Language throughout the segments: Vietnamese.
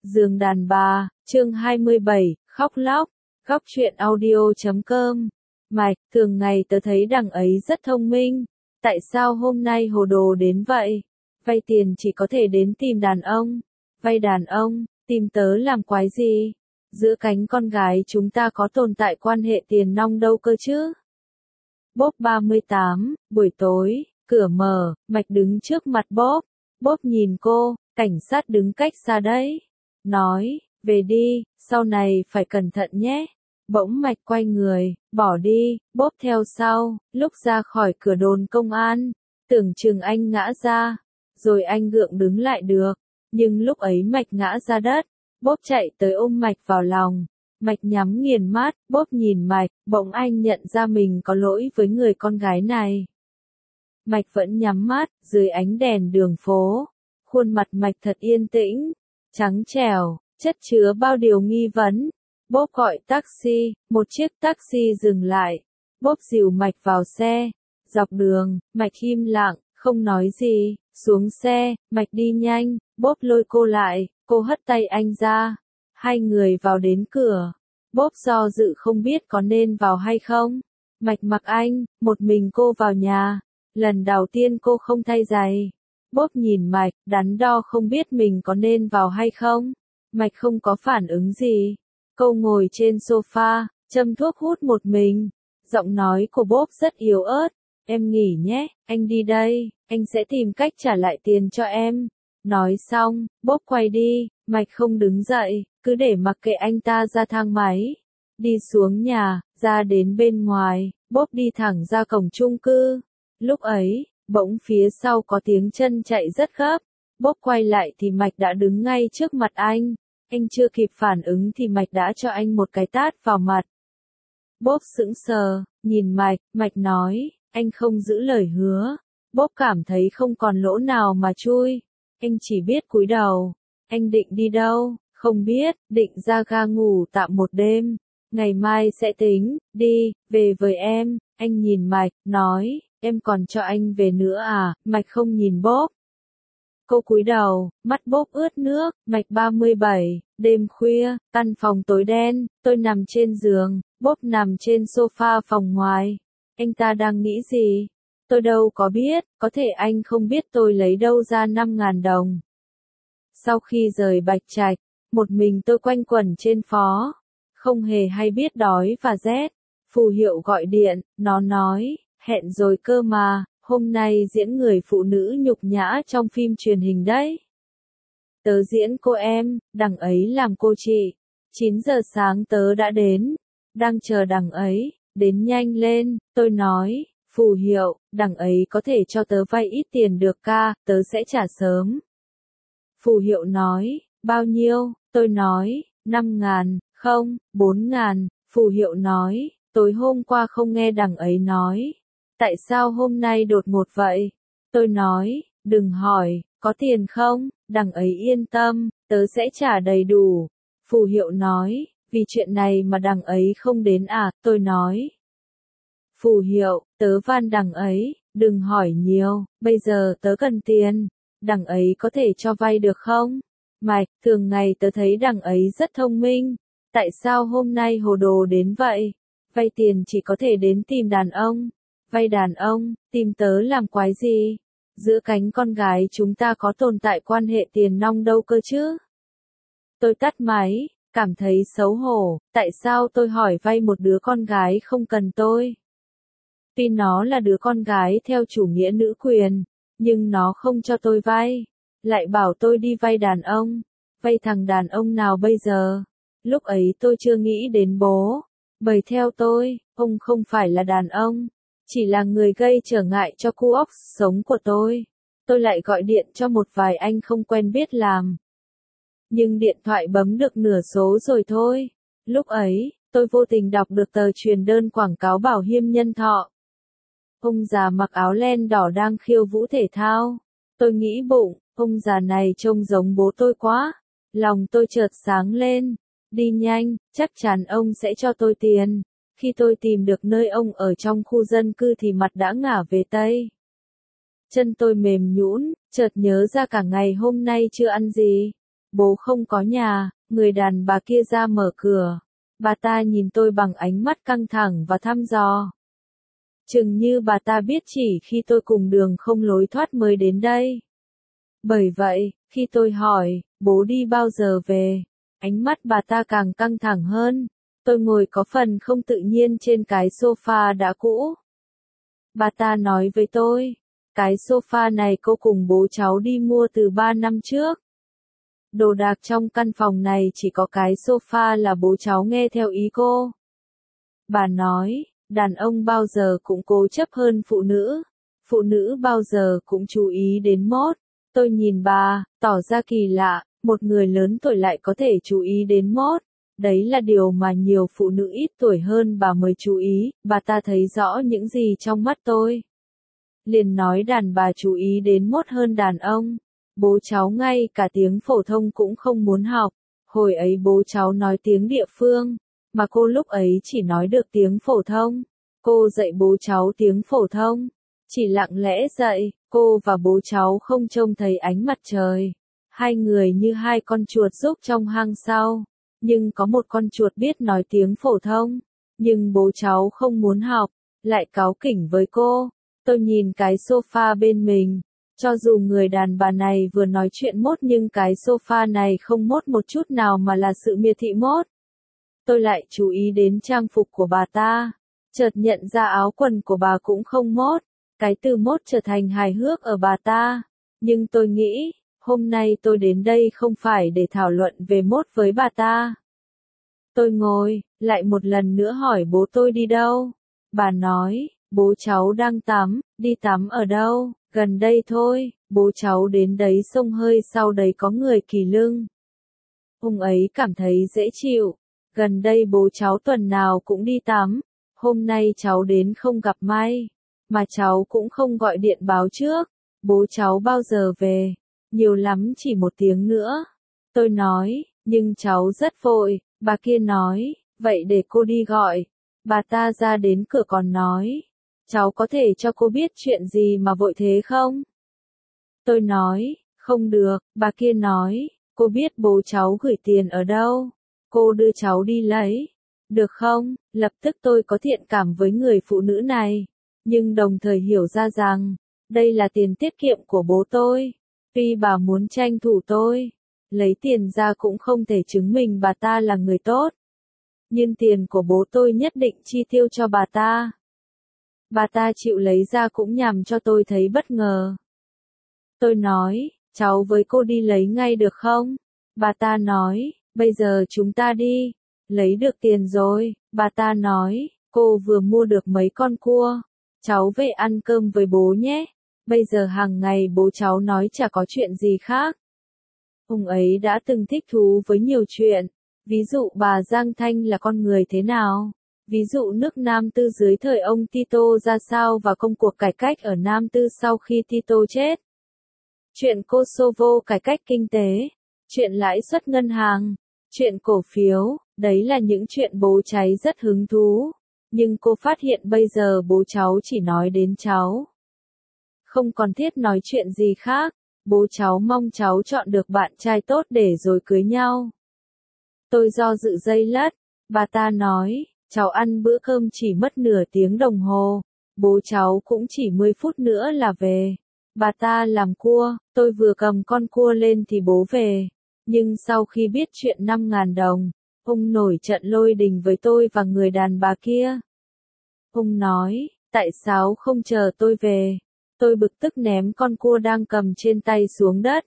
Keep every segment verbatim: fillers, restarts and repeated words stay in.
Giường đàn bà, chương hai mươi bảy, khóc lóc, góc truyện audio chấm com. Mạch, thường ngày tớ thấy đằng ấy rất thông minh, tại sao hôm nay hồ đồ đến vậy? Vay tiền chỉ có thể đến tìm đàn ông, vay đàn ông, tìm tớ làm quái gì? Giữa cánh con gái chúng ta có tồn tại quan hệ tiền nong đâu cơ chứ? Bốp ba mươi tám, buổi tối, cửa mở, Mạch đứng trước mặt Bốp. Bốp nhìn cô, cảnh sát đứng cách xa đấy. Nói, về đi, sau này phải cẩn thận nhé. Bỗng Mạch quay người, bỏ đi, Bốp theo sau, lúc ra khỏi cửa đồn công an, tưởng chừng anh ngã ra, rồi anh gượng đứng lại được, nhưng lúc ấy Mạch ngã ra đất, Bốp chạy tới ôm Mạch vào lòng. Mạch nhắm nghiền mắt, Bốp nhìn Mạch, bỗng anh nhận ra mình có lỗi với người con gái này. Mạch vẫn nhắm mắt, dưới ánh đèn đường phố, khuôn mặt Mạch thật yên tĩnh, trắng trẻo, chất chứa bao điều nghi vấn. Bốp gọi taxi, một chiếc taxi dừng lại, Bốp dìu Mạch vào xe, dọc đường, Mạch im lặng, không nói gì, xuống xe, Mạch đi nhanh, Bốp lôi cô lại, cô hất tay anh ra, hai người vào đến cửa, Bốp do dự không biết có nên vào hay không, Mạch mặc anh, một mình cô vào nhà, lần đầu tiên cô không thay giày. Bốp nhìn Mạch, đắn đo không biết mình có nên vào hay không. Mạch không có phản ứng gì. Cô ngồi trên sofa, châm thuốc hút một mình. Giọng nói của Bốp rất yếu ớt. Em nghỉ nhé, anh đi đây, anh sẽ tìm cách trả lại tiền cho em. Nói xong, Bốp quay đi, Mạch không đứng dậy, cứ để mặc kệ anh ta ra thang máy. Đi xuống nhà, ra đến bên ngoài, Bốp đi thẳng ra cổng chung cư. Lúc ấy, bỗng phía sau có tiếng chân chạy rất gấp. Bốp quay lại thì Mạch đã đứng ngay trước mặt anh. Anh chưa kịp phản ứng thì Mạch đã cho anh một cái tát vào mặt. Bốp sững sờ, nhìn Mạch, Mạch nói, anh không giữ lời hứa. Bốp cảm thấy không còn lỗ nào mà chui. Anh chỉ biết cúi đầu. Anh định đi đâu? Không biết, định ra ga ngủ tạm một đêm. Ngày mai sẽ tính, đi, về với em. Anh nhìn Mạch, nói, em còn cho anh về nữa à? Mạch không nhìn Bốp. Cô cúi đầu, mắt Bốp ướt nước. Mạch ba mươi bảy, đêm khuya, căn phòng tối đen, tôi nằm trên giường, Bốp nằm trên sofa phòng ngoài. Anh ta đang nghĩ gì? Tôi đâu có biết, có thể anh không biết tôi lấy đâu ra năm ngàn đồng. Sau khi rời Bạch Trạch, một mình tôi quanh quẩn trên phố, không hề hay biết đói và rét. Phù Hiệu gọi điện, nó nói, hẹn rồi cơ mà, hôm nay diễn người phụ nữ nhục nhã trong phim truyền hình đấy. Tớ diễn cô em, đằng ấy làm cô chị. chín giờ sáng tớ đã đến, đang chờ đằng ấy, đến nhanh lên, tôi nói, Phù Hiệu, đằng ấy có thể cho tớ vay ít tiền được ca, tớ sẽ trả sớm. Phù Hiệu nói, bao nhiêu, tôi nói, năm ngàn, không, bốn ngàn, Phù Hiệu nói, tối hôm qua không nghe đằng ấy nói. Tại sao hôm nay đột ngột vậy? Tôi nói, đừng hỏi, có tiền không? Đằng ấy yên tâm, tớ sẽ trả đầy đủ. Phù Hiệu nói, vì chuyện này mà đằng ấy không đến à? Tôi nói. Phù Hiệu, tớ van đằng ấy, đừng hỏi nhiều, bây giờ tớ cần tiền. Đằng ấy có thể cho vay được không? Mạch, thường ngày tớ thấy đằng ấy rất thông minh. Tại sao hôm nay hồ đồ đến vậy? Vay tiền chỉ có thể đến tìm đàn ông. Vay đàn ông, tìm tớ làm quái gì? Giữa cánh con gái chúng ta có tồn tại quan hệ tiền nong đâu cơ chứ? Tôi tắt máy, cảm thấy xấu hổ, tại sao tôi hỏi vay một đứa con gái không cần tôi? Tuy nó là đứa con gái theo chủ nghĩa nữ quyền, nhưng nó không cho tôi vay, lại bảo tôi đi vay đàn ông. Vay thằng đàn ông nào bây giờ? Lúc ấy tôi chưa nghĩ đến bố, bởi theo tôi, ông không phải là đàn ông. Chỉ là người gây trở ngại cho cuộc sống của tôi. Tôi lại gọi điện cho một vài anh không quen biết làm. Nhưng điện thoại bấm được nửa số rồi thôi. Lúc ấy, tôi vô tình đọc được tờ truyền đơn quảng cáo bảo hiểm nhân thọ. Ông già mặc áo len đỏ đang khiêu vũ thể thao. Tôi nghĩ bụng, ông già này trông giống bố tôi quá. Lòng tôi chợt sáng lên. Đi nhanh, chắc chắn ông sẽ cho tôi tiền. Khi tôi tìm được nơi ông ở trong khu dân cư thì mặt đã ngả về Tây. Chân tôi mềm nhũn, chợt nhớ ra cả ngày hôm nay chưa ăn gì. bố không có nhà, người đàn bà kia ra mở cửa. Bà ta nhìn tôi bằng ánh mắt căng thẳng và thăm dò. Chừng như bà ta biết chỉ khi tôi cùng đường không lối thoát mới đến đây. Bởi vậy, khi tôi hỏi, bố đi bao giờ về, ánh mắt bà ta càng căng thẳng hơn. Tôi ngồi có phần không tự nhiên trên cái sofa đã cũ. Bà ta nói với tôi, cái sofa này cô cùng bố cháu đi mua từ ba năm trước. Đồ đạc trong căn phòng này chỉ có cái sofa là bố cháu nghe theo ý cô. Bà nói, đàn ông bao giờ cũng cố chấp hơn phụ nữ. Phụ nữ bao giờ cũng chú ý đến mốt. Tôi nhìn bà, tỏ ra kỳ lạ, một người lớn tuổi lại có thể chú ý đến mốt. Đấy là điều mà nhiều phụ nữ ít tuổi hơn bà mới chú ý, bà ta thấy rõ những gì trong mắt tôi. Liền nói đàn bà chú ý đến mốt hơn đàn ông. Bố cháu ngay cả tiếng phổ thông cũng không muốn học. Hồi ấy bố cháu nói tiếng địa phương, mà cô lúc ấy chỉ nói được tiếng phổ thông. Cô dạy bố cháu tiếng phổ thông, chỉ lặng lẽ dạy, cô và bố cháu không trông thấy ánh mặt trời. Hai người như hai con chuột rúc trong hang sau. Nhưng có một con chuột biết nói tiếng phổ thông, nhưng bố cháu không muốn học, lại cáu kỉnh với cô. Tôi nhìn cái sofa bên mình, cho dù người đàn bà này vừa nói chuyện mốt nhưng cái sofa này không mốt một chút nào mà là sự miệt thị mốt. Tôi lại chú ý đến trang phục của bà ta, chợt nhận ra áo quần của bà cũng không mốt. Cái từ mốt trở thành hài hước ở bà ta, nhưng tôi nghĩ, hôm nay tôi đến đây không phải để thảo luận về mốt với bà ta. Tôi ngồi, lại một lần nữa hỏi bố tôi đi đâu. Bà nói, bố cháu đang tắm, đi tắm ở đâu, gần đây thôi, bố cháu đến đấy xông hơi sau đấy có người kỳ lưng. Ông ấy cảm thấy dễ chịu, gần đây bố cháu tuần nào cũng đi tắm, hôm nay cháu đến không gặp may, mà cháu cũng không gọi điện báo trước, bố cháu bao giờ về, nhiều lắm chỉ một tiếng nữa. Tôi nói, nhưng cháu rất vội. Bà kia nói, vậy để cô đi gọi. Bà ta ra đến cửa còn nói, cháu có thể cho cô biết chuyện gì mà vội thế không? Tôi nói, không được. Bà kia nói, cô biết bố cháu gửi tiền ở đâu? Cô đưa cháu đi lấy. Được không? Lập tức tôi có thiện cảm với người phụ nữ này. Nhưng đồng thời hiểu ra rằng, đây là tiền tiết kiệm của bố tôi. Tuy bà muốn tranh thủ tôi lấy tiền ra cũng không thể chứng minh bà ta là người tốt. Nhưng tiền của bố tôi nhất định chi tiêu cho bà ta. Bà ta chịu lấy ra cũng nhằm cho tôi thấy bất ngờ. Tôi nói, cháu với cô đi lấy ngay được không? Bà ta nói, bây giờ chúng ta đi. Lấy được tiền rồi, bà ta nói, cô vừa mua được mấy con cua. Cháu về ăn cơm với bố nhé. Bây giờ hàng ngày bố cháu nói chả có chuyện gì khác. Ông ấy đã từng thích thú với nhiều chuyện, ví dụ bà Giang Thanh là con người thế nào, ví dụ nước Nam Tư dưới thời ông Tito ra sao và công cuộc cải cách ở Nam Tư sau khi Tito chết. Chuyện Kosovo cải cách kinh tế, chuyện lãi suất ngân hàng, chuyện cổ phiếu, đấy là những chuyện bố cháu rất hứng thú, nhưng cô phát hiện bây giờ bố cháu chỉ nói đến cháu. Không còn thiết nói chuyện gì khác. Bố cháu mong cháu chọn được bạn trai tốt để rồi cưới nhau. Tôi do dự giây lát, bà ta nói, cháu ăn bữa cơm chỉ mất nửa tiếng đồng hồ, bố cháu cũng chỉ mười phút nữa là về. Bà ta làm cua, tôi vừa cầm con cua lên thì bố về. Nhưng sau khi biết chuyện năm ngàn đồng, ông nổi trận lôi đình với tôi và người đàn bà kia. Ông nói, tại sao không chờ tôi về? Tôi bực tức ném con cua đang cầm trên tay xuống đất.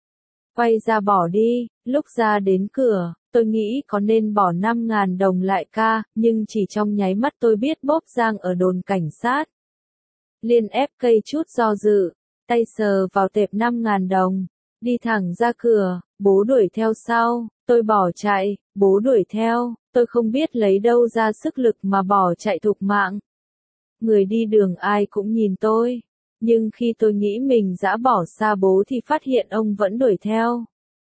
Quay ra bỏ đi, lúc ra đến cửa, tôi nghĩ có nên bỏ năm ngàn đồng lại ca, nhưng chỉ trong nháy mắt tôi biết bốp giang ở đồn cảnh sát. Liên ép cây chút do dự, tay sờ vào tệp năm ngàn đồng, đi thẳng ra cửa, bố đuổi theo sau, tôi bỏ chạy, bố đuổi theo, tôi không biết lấy đâu ra sức lực mà bỏ chạy thục mạng. Người đi đường ai cũng nhìn tôi. Nhưng khi tôi nghĩ mình đã bỏ xa bố thì phát hiện ông vẫn đuổi theo.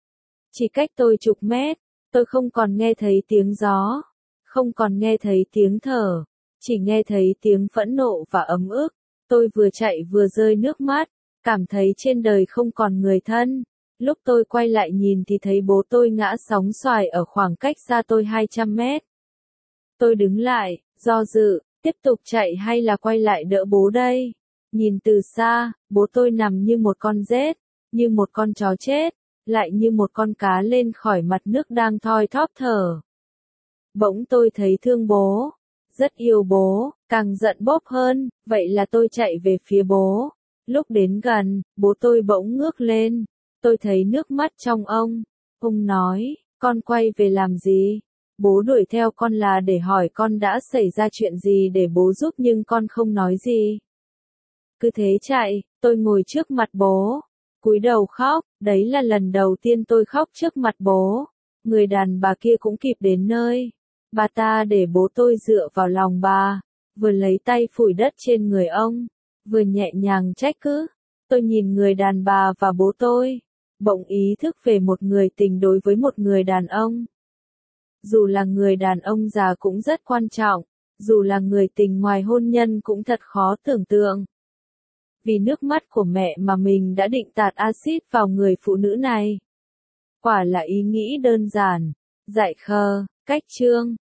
Chỉ cách tôi chục mét, tôi không còn nghe thấy tiếng gió, không còn nghe thấy tiếng thở, chỉ nghe thấy tiếng phẫn nộ và ấm ức. Tôi vừa chạy vừa rơi nước mắt, cảm thấy trên đời không còn người thân. Lúc tôi quay lại nhìn thì thấy bố tôi ngã sóng xoài ở khoảng cách xa tôi hai trăm mét. Tôi đứng lại, do dự, tiếp tục chạy hay là quay lại đỡ bố đây? Nhìn từ xa, bố tôi nằm như một con rết, như một con chó chết, lại như một con cá lên khỏi mặt nước đang thoi thóp thở. Bỗng tôi thấy thương bố, rất yêu bố, càng giận bốp hơn, vậy là tôi chạy về phía bố. Lúc đến gần, bố tôi bỗng ngước lên, tôi thấy nước mắt trong ông. Ông nói, con quay về làm gì? Bố đuổi theo con là để hỏi con đã xảy ra chuyện gì để bố giúp nhưng con không nói gì. Cứ thế chạy, tôi ngồi trước mặt bố, cúi đầu khóc, đấy là lần đầu tiên tôi khóc trước mặt bố. Người đàn bà kia cũng kịp đến nơi. Bà ta để bố tôi dựa vào lòng bà, vừa lấy tay phủi đất trên người ông, vừa nhẹ nhàng trách cứ. Tôi nhìn người đàn bà và bố tôi, bỗng ý thức về một người tình đối với một người đàn ông. Dù là người đàn ông già cũng rất quan trọng, dù là người tình ngoài hôn nhân cũng thật khó tưởng tượng. Vì nước mắt của mẹ mà mình đã định tạt axit vào người phụ nữ này. Quả là ý nghĩ đơn giản, dại khờ, cách chương.